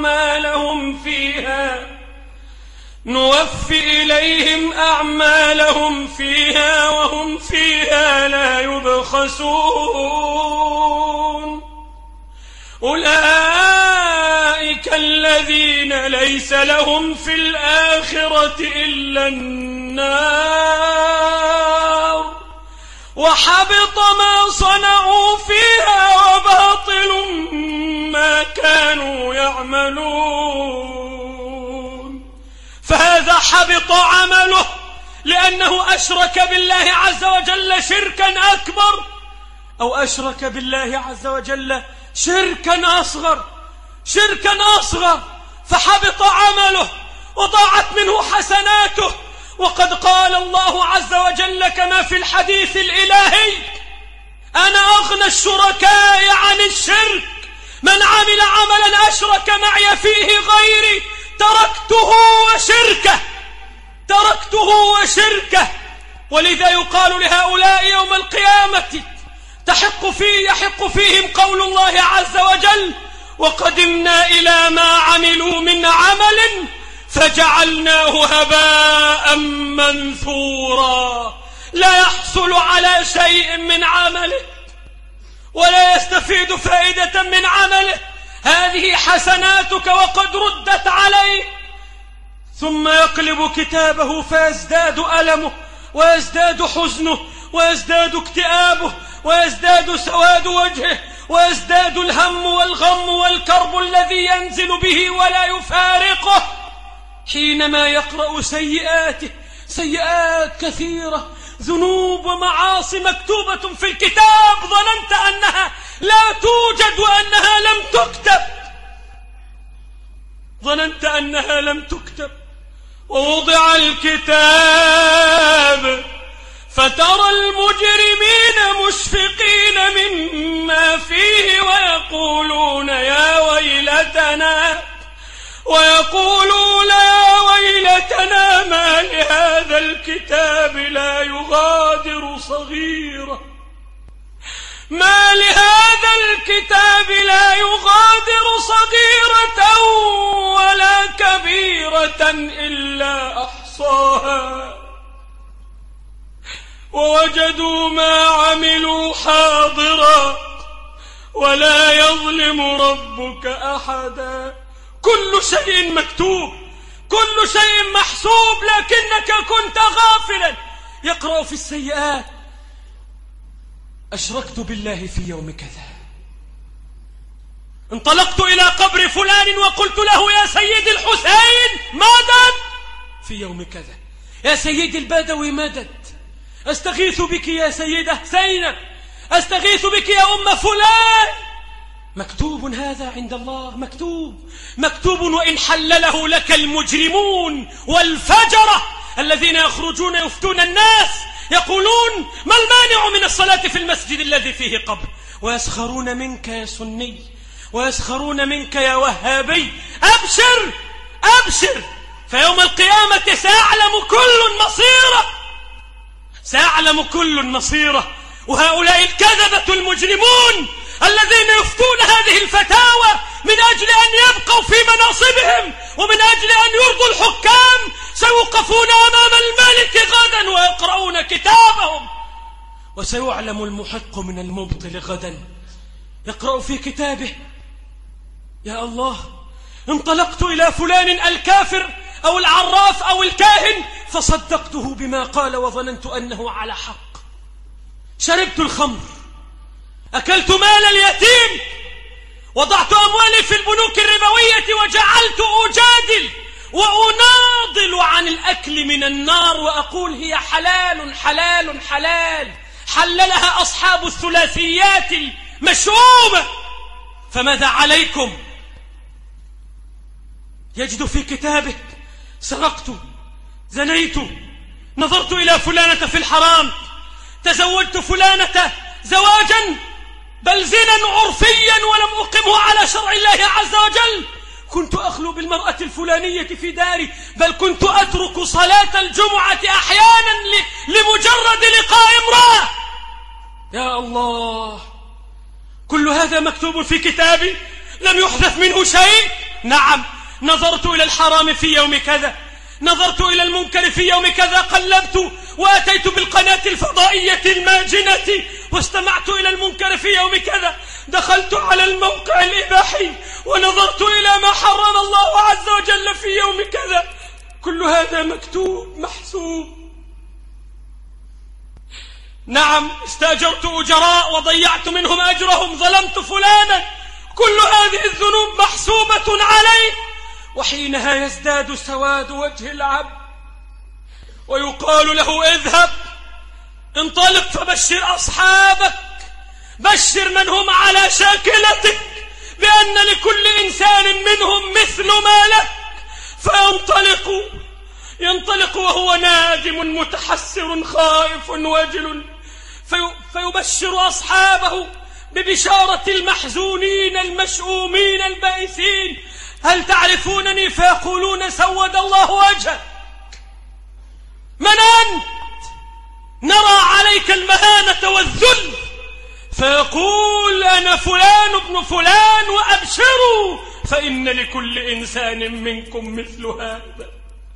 أعمالهم فيها وهم فيها لا يبخسون. أولئك الذين ليس لهم في الآخرة إلا النار وحبط ما صنعوا فيها وباطل ما كانوا يعملون. فهذا حبط عمله لأنه أشرك بالله عز وجل شركا أكبر، أو أشرك بالله عز وجل شركا أصغر، فحبط عمله وضاعت منه حسناته. وقد قال الله عز وجل كما في الحديث الإلهي: أنا أغنى الشركاء عن الشرك، من عمل عملا أشرك معي فيه غيري تركته وشركه. ولذا يقال لهؤلاء يوم القيامة يحق فيهم قول الله عز وجل: وقدمنا إلى ما عملوا من عمل فجعلناه هباء منثورا. لا يحصل على شيء من عمله ولا يستفيد فائدة من عمله. هذه حسناتك وقد ردت عليه. ثم يقلب كتابه فيزداد ألمه ويزداد حزنه ويزداد اكتئابه ويزداد سواد وجهه ويزداد الهم والغم والكرب الذي ينزل به ولا يفارقه حينما يقرأ سيئات كثيرة، ذنوب ومعاصي مكتوبة في الكتاب ظننت أنها لا توجد وأنها لم تكتب. ووضع الكتاب فترى المجرمين مشفقين مما فيه ويقولون يا ويلتنا ما لهذا الكتاب لا يغادر صغيرة ولا كبيرة إلا أحصاها ووجدوا ما عملوا حاضرا ولا يظلم ربك أحدا. كل شيء مكتوب، كل شيء محسوب، لكنك كنت غافلا. يقرأ في السيئات: أشركت بالله في يوم كذا، انطلقت إلى قبر فلان وقلت له يا سيد الحسين مدد في يوم كذا، يا سيد البدوي مدد، أستغيث بك يا سيدة زينب، أستغيث بك يا أم فلان. مكتوب هذا عند الله، مكتوب وإن حلله لك المجرمون والفجرة الذين يخرجون يفتون الناس يقولون ما المانع من الصلاة في المسجد الذي فيه قبر، ويسخرون منك يا سني ويسخرون منك يا وهابي. أبشر فيوم القيامة سيعلم كل مصيره. وهؤلاء الكذبة المجرمون الذين يفتون هذه الفتاوى من أجل أن يبقوا في مناصبهم ومن أجل أن يرضوا الحكام سيوقفون أمام الملك غدا ويقرؤون كتابهم، وسيعلم المحق من المبطل غدا. يقرأ في كتابه: يا الله، انطلقت إلى فلان الكافر أو العراف أو الكاهن فصدقته بما قال وظننت أنه على حق، شربت الخمر، أكلت مال اليتيم، وضعت أموالي في البنوك الربوية وجعلت أجادل وأناضل عن الأكل من النار وأقول هي حلال حلال حلال، حللها أصحاب الثلاثيات المشؤومة. فماذا عليكم؟ يجد في كتابه: سرقت، زنيت، نظرت إلى فلانة في الحرام، تزوجت فلانة زواجا بل زنا عرفيا ولم أقمه على شرع الله عز وجل، كنت أخلو بالمرأة الفلانية في داري، بل كنت أترك صلاة الجمعة أحيانا لمجرد لقاء امرأة. يا الله، كل هذا مكتوب في كتابي لم يحدث منه شيء. نعم، نظرت إلى الحرام في يوم كذا، نظرت إلى المنكر في يوم كذا، قلبت وأتيت بالقناة الفضائية الماجنة واستمعت إلى المنكر في يوم كذا، دخلت على الموقع الإباحي ونظرت إلى ما حرم الله عز وجل في يوم كذا. كل هذا مكتوب محسوب. نعم استأجرت أجراء وضيعت منهم أجرهم، ظلمت فلانا، كل هذه الذنوب محسوبة عليه. وحينها يزداد سواد وجه العبد ويقال له اذهب انطلق فبشر أصحابك، بشر من هم على شاكلتك بأن لكل إنسان منهم مثل ما لك. ينطلق وهو نادم متحسر خائف وجل، فيبشر أصحابه ببشارة المحزونين المشؤومين البائسين: هل تعرفونني؟ فيقولون سود الله وجهك، من أنت؟ نرى عليك المهانة والذل. فيقول أنا فلان ابن فلان، وأبشروا فإن لكل إنسان منكم مثل هذا.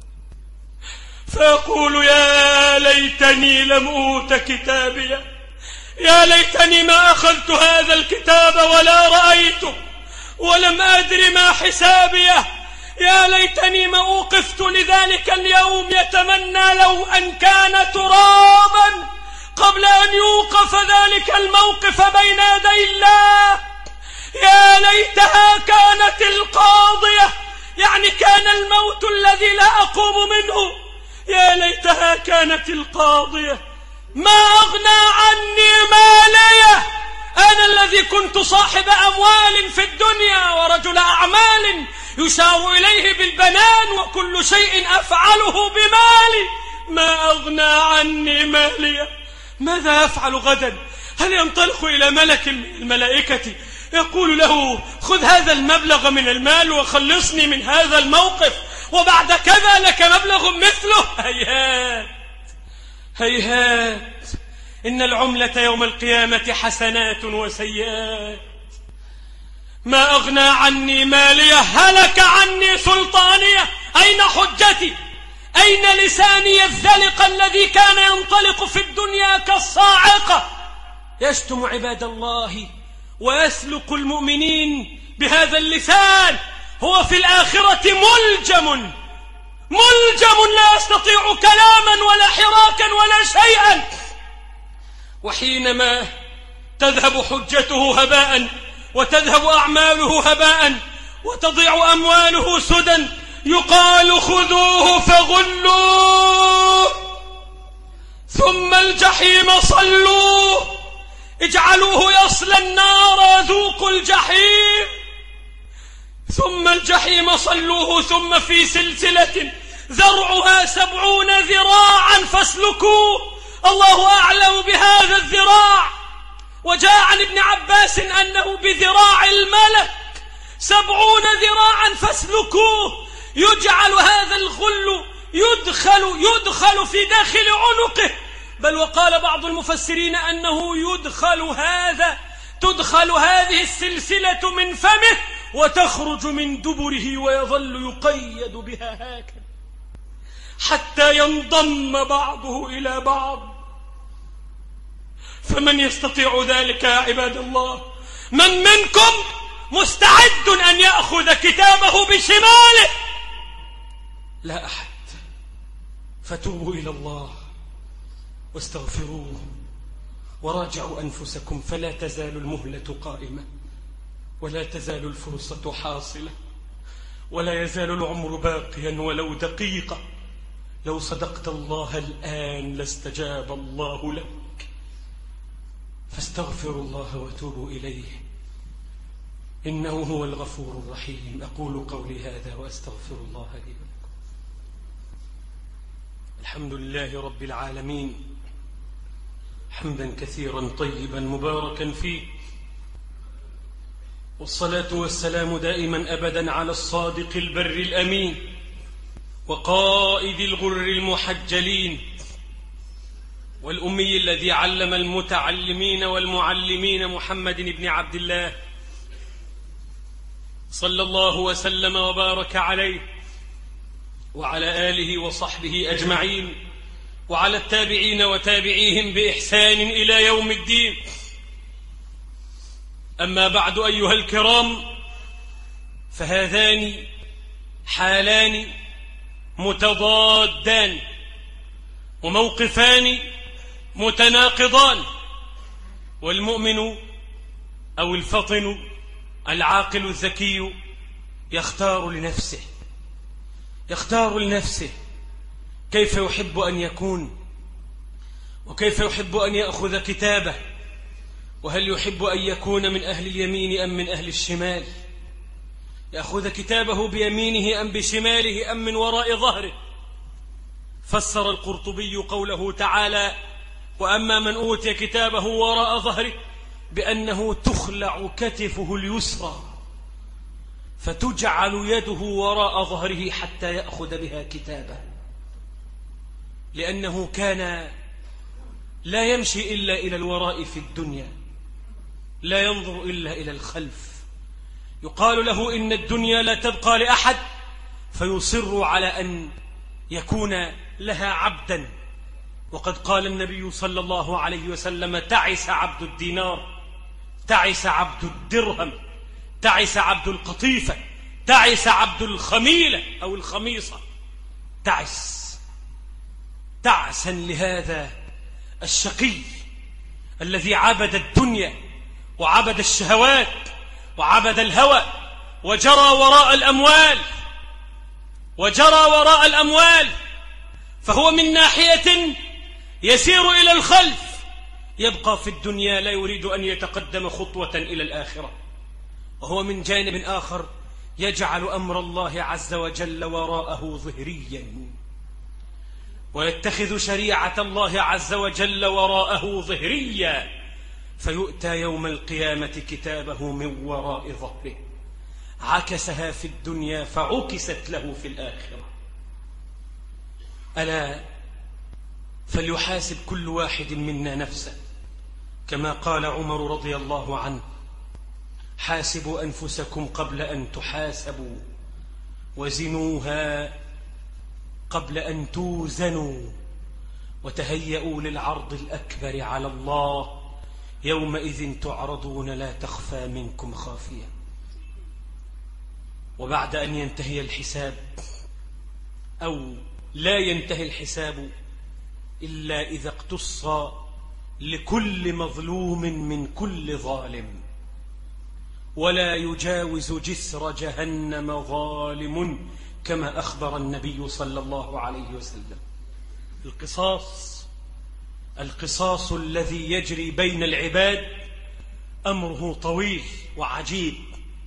فيقول يا ليتني لم أوت كتابيا، يا ليتني ما أخذت هذا الكتاب ولا رأيته ولم أدر ما حسابيه، يا ليتني ما أوقفت لذلك اليوم، يتمنى لو أن كان ترابا قبل أن يوقف ذلك الموقف بين يدي الله. يا ليتها كانت القاضية، يعني كان الموت الذي لا أقوم منه. يا ليتها كانت القاضية، ما أغنى عني مالية، أنا الذي كنت صاحب أموال في الدنيا ورجل أعمال يشار إليه بالبنان وكل شيء أفعله بمالي، ما أغنى عني مالية. ماذا أفعل غدا؟ هل ينطلق إلى ملك من الملائكة يقول له خذ هذا المبلغ من المال وخلصني من هذا الموقف، وبعد كذا لك مبلغ مثله؟ هيهات هيهات، إن العملة يوم القيامة حسنات وسيئات. ما أغنى عني مالية، هلك عني سلطانية، أين حجتي؟ أين لساني الذلق الذي كان ينطلق في الدنيا كالصاعقة يشتم عباد الله ويسلق المؤمنين بهذا اللسان؟ هو في الآخرة ملجم لا يستطيع كلاما ولا حراكا ولا شيئا. وحينما تذهب حجته هباء وتذهب أعماله هباء وتضيع أمواله سدى، يقال خذوه فغلوه ثم الجحيم صلوه، اجعلوه يصلى النار يذوق الجحيم، ثم الجحيم صلوه، ثم في سلسلة ذرعها 70 ذراعا فاسلكوه. الله أعلم بهذا الذراع، وجاء عن ابن عباس أنه بذراع الملك 70 ذراعا فاسلكوه. يجعل هذا الغل يدخل في داخل عنقه، بل وقال بعض المفسرين أنه تدخل هذه السلسلة من فمه وتخرج من دبره، ويظل يقيد بها هكذا حتى ينضم بعضه إلى بعض. فمن يستطيع ذلك يا عباد الله؟ من منكم مستعد أن يأخذ كتابه بشماله؟ لا أحد. فتوبوا إلى الله واستغفروه وراجعوا أنفسكم، فلا تزال المهلة قائمة، ولا تزال الفرصة حاصلة، ولا يزال العمر باقيا ولو دقيقة. لو صدقت الله الآن لاستجاب الله لك، فاستغفروا الله وتوبوا إليه، إنه هو الغفور الرحيم. أقول قولي هذا وأستغفر الله لي ولكم. الحمد لله رب العالمين، حمدا كثيرا طيبا مباركا فيه، والصلاة والسلام دائما أبدا على الصادق البر الأمين وقائد الغر المحجلين، والأمي الذي علم المتعلمين والمعلمين، محمد بن عبد الله صلى الله وسلم وبارك عليه وعلى آله وصحبه أجمعين، وعلى التابعين وتابعيهم بإحسان إلى يوم الدين. أما بعد أيها الكرام، فهذان حالان متضادان، وموقفان متناقضان، والمؤمن أو الفطن العاقل الذكي يختار لنفسه كيف يحب أن يكون، وكيف يحب أن يأخذ كتابه، وهل يحب أن يكون من أهل اليمين أم من أهل الشمال، يأخذ كتابه بيمينه أم بشماله أم من وراء ظهره. فسر القرطبي قوله تعالى: وأما من أوتي كتابه وراء ظهره، بأنه تخلع كتفه اليسرى فتجعل يده وراء ظهره حتى يأخذ بها كتابه، لأنه كان لا يمشي إلا إلى الوراء في الدنيا، لا ينظر إلا إلى الخلف. يقال له إن الدنيا لا تبقى لأحد، فيصر على أن يكون لها عبدا. وقد قال النبي صلى الله عليه وسلم: تعس عبد الدينار، تعس عبد الدرهم، تعس عبد القطيفة، تعس عبد الخميلة أو الخميصة. تعسا لهذا الشقي الذي عبد الدنيا وعبد الشهوات وعبد الهوى وجرى وراء الأموال، فهو من ناحية يسير إلى الخلف، يبقى في الدنيا لا يريد أن يتقدم خطوة إلى الآخرة، وهو من جانب آخر يجعل أمر الله عز وجل وراءه ظهريا، ويتخذ شريعة الله عز وجل وراءه ظهريا، فيؤتى يوم القيامة كتابه من وراء ظهره، عكسها في الدنيا فعكست له في الآخرة. ألا فليحاسب كل واحد منا نفسه، كما قال عمر رضي الله عنه: حاسبوا أنفسكم قبل أن تحاسبوا، وزنوها قبل أن توزنوا، وتهيئوا للعرض الأكبر على الله، يومئذ تعرضون لا تخفى منكم خافية. وبعد أن ينتهي الحساب، أو لا ينتهي الحساب إلا إذا اقتص لكل مظلوم من كل ظالم، ولا يجاوز جسر جهنم ظالم، كما أخبر النبي صلى الله عليه وسلم. القصاص الذي يجري بين العباد أمره طويل وعجيب،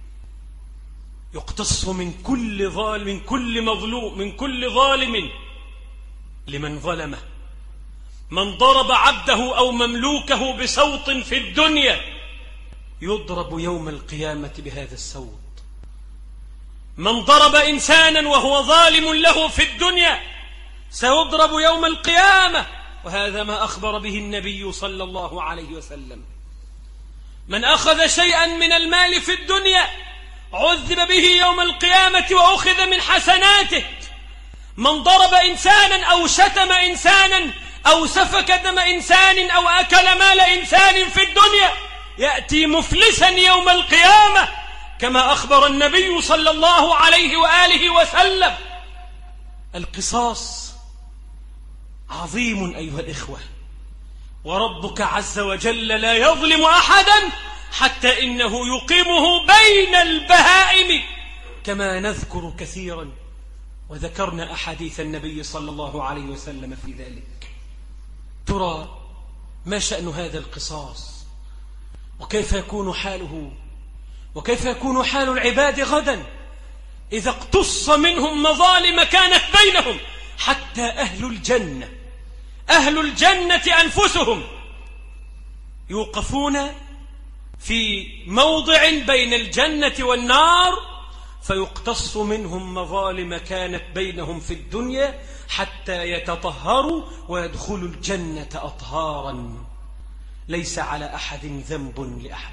يقتص من كل مظلوم، من كل ظالم لمن ظلمه. من ضرب عبده أو مملوكه بصوت في الدنيا يضرب يوم القيامة بهذا الصوت. من ضرب إنسانا وهو ظالم له في الدنيا سيضرب يوم القيامة، وهذا ما أخبر به النبي صلى الله عليه وسلم. من أخذ شيئا من المال في الدنيا عذب به يوم القيامة وأخذ من حسناته. من ضرب إنسانا أو شتم إنسانا أو سفك دم إنسان أو أكل مال إنسان في الدنيا يأتي مفلسا يوم القيامة، كما أخبر النبي صلى الله عليه وآله وسلم. القصاص عظيم أيها الإخوة، وربك عز وجل لا يظلم أحدا حتى إنه يقيمه بين البهائم، كما نذكر كثيرا، وذكرنا أحاديث النبي صلى الله عليه وسلم في ذلك. ترى ما شأن هذا القصاص، وكيف يكون حاله، وكيف يكون حال العباد غدا إذا اقتص منهم مظالم كانت بينهم، حتى أهل الجنة أنفسهم يوقفون في موضع بين الجنة والنار فيقتص منهم مظالم كانت بينهم في الدنيا حتى يتطهروا ويدخلوا الجنة أطهارا، ليس على أحد ذنب لأحد.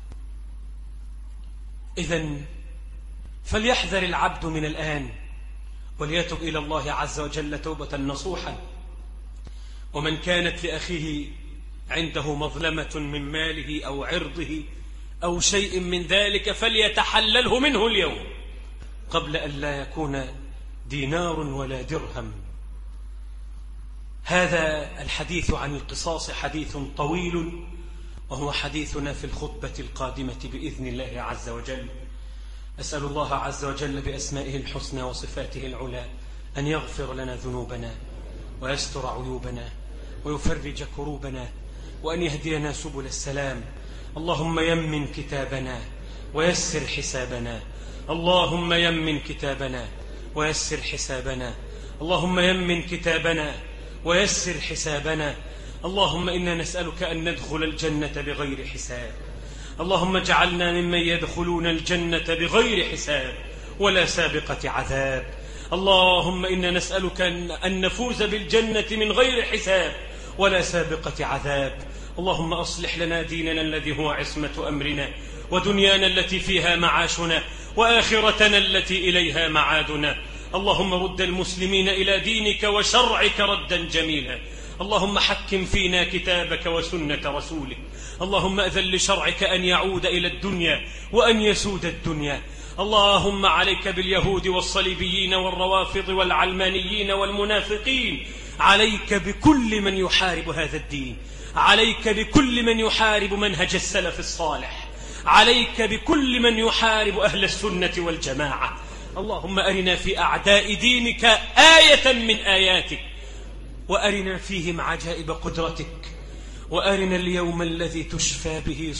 إذن فليحذر العبد من الآن وليتب إلى الله عز وجل توبة نصوحا. ومن كانت لأخيه عنده مظلمة من ماله أو عرضه أو شيء من ذلك فليتحلله منه اليوم قبل أن لا يكون دينار ولا درهم. هذا الحديث عن القصاص حديث طويل، وهو حديثنا في الخطبة القادمة بإذن الله عز وجل. أسأل الله عز وجل بأسمائه الحسنى وصفاته العلى أن يغفر لنا ذنوبنا ويستر عيوبنا ويفرج كروبنا وأن يهدينا سبل السلام. اللهم يمن كتابنا ويسر حسابنا، اللهم يمن كتابنا ويسر حسابنا، اللهم يمن كتابنا ويسر حسابنا. اللهم إنا نسألك أن ندخل الجنة بغير حساب، اللهم اجعلنا ممن يدخلون الجنة بغير حساب ولا سابقة عذاب. اللهم إنا نسألك أن نفوز بالجنة من غير حساب ولا سابقة عذاب. اللهم أصلح لنا ديننا الذي هو عصمة أمرنا، ودنيانا التي فيها معاشنا، وآخرتنا التي إليها معادنا. اللهم رد المسلمين إلى دينك وشرعك ردا جميلا. اللهم حكم فينا كتابك وسنة رسولك. اللهم أذن لشرعك أن يعود إلى الدنيا وأن يسود الدنيا. اللهم عليك باليهود والصليبيين والروافض والعلمانيين والمنافقين، عليك بكل من يحارب هذا الدين، عليك بكل من يحارب منهج السلف الصالح، عليك بكل من يحارب أهل السنة والجماعة. اللهم أرنا في أعداء دينك آية من آياتك، وأرنا فيهم عجائب قدرتك، وأرنا اليوم الذي تشفى به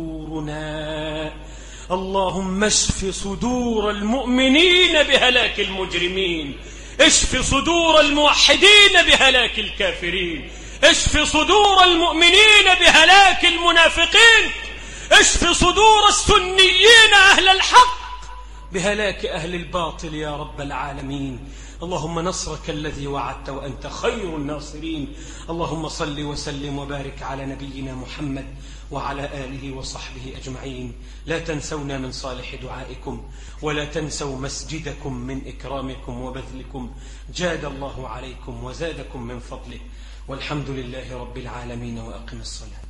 صدورنا. اللهم اشف صدور المؤمنين بهلاك المجرمين، اشف صدور الموحدين بهلاك الكافرين، اشف صدور المؤمنين بهلاك المنافقين، اشف صدور السنيين أهل الحق بهلاك أهل الباطل يا رب العالمين. اللهم نصرك الذي وعدت وأنت خير الناصرين. اللهم صل وسلم وبارك على نبينا محمد وعلى آله وصحبه أجمعين. لا تنسونا من صالح دعائكم، ولا تنسوا مسجدكم من إكرامكم وبذلكم. جاد الله عليكم وزادكم من فضله، والحمد لله رب العالمين. وأقم الصلاة.